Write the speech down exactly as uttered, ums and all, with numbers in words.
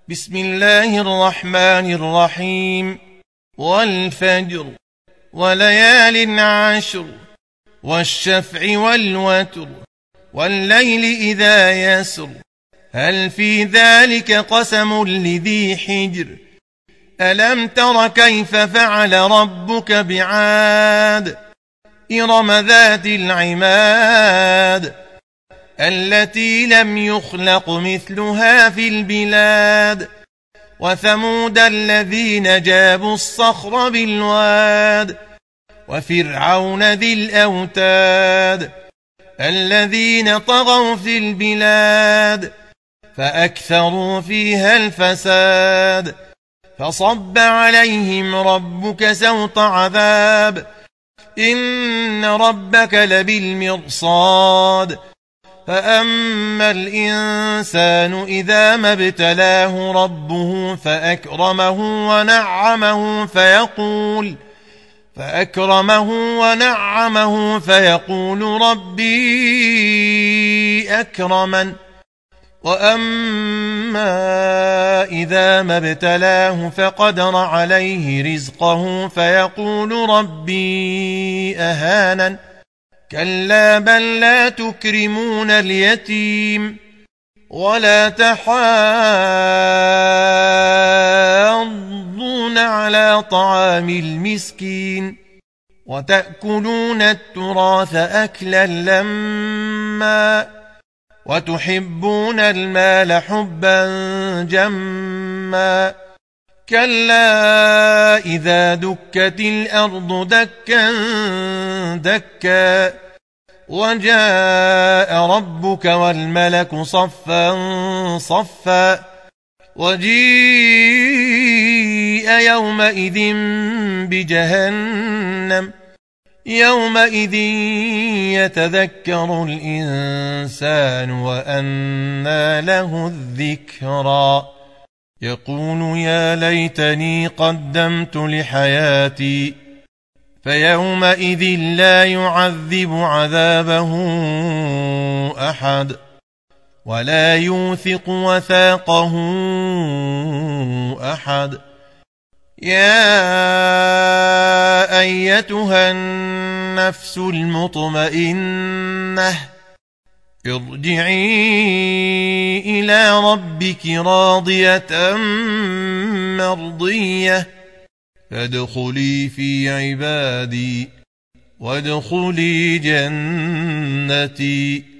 بسم الله الرحمن الرحيم والفجر وليال عشر والشفع والوتر والليل إذا يسر هل في ذلك قسم لذي حجر ألم تر كيف فعل ربك بعاد إرم ذات العماد التي لم يخلق مثلها في البلاد وثمود الذين جابوا الصخر بالواد وفرعون ذي الأوتاد الذين طغوا في البلاد فأكثروا فيها الفساد فصب عليهم ربك سوط عذاب إن ربك لبالمرصاد فأما الإنسان إذا ما ابتلاه ربه فأكرمه ونعمه فيقول فأكرمه ونعمه فيقول ربي أكرمن وأما إذا ما ابتلاه فقدر عليه رزقه فيقول ربي أهانن كلا بل لا تكرمون اليتيم ولا تحاضون على طعام المسكين وتأكلون التراث أكلا لما وتحبون المال حبا جما كلا إذا دكت الأرض دكا دكا وجاء ربك والملك صفا صفا وجيء يومئذ بجهنم يومئذ يتذكر الإنسان وأنى له الذكرى يقول يا ليتني قدمت لحياتي فيومئذ لا يعذب عذابه أحد ولا يوثق وثاقه أحد يا أيتها النفس المطمئنة ارجعي إلى ربك راضية مرضية فادخلي في عبادي وادخلي جنتي.